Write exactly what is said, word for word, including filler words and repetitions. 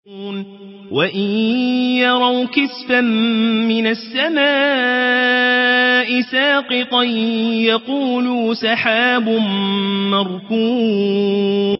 وَإِن يَرَوْا كِسْفًا مِّنَ السَّمَاءِ سَاقِطًا يَقُولُوا سَحَابٌ مَّرْكُومٌ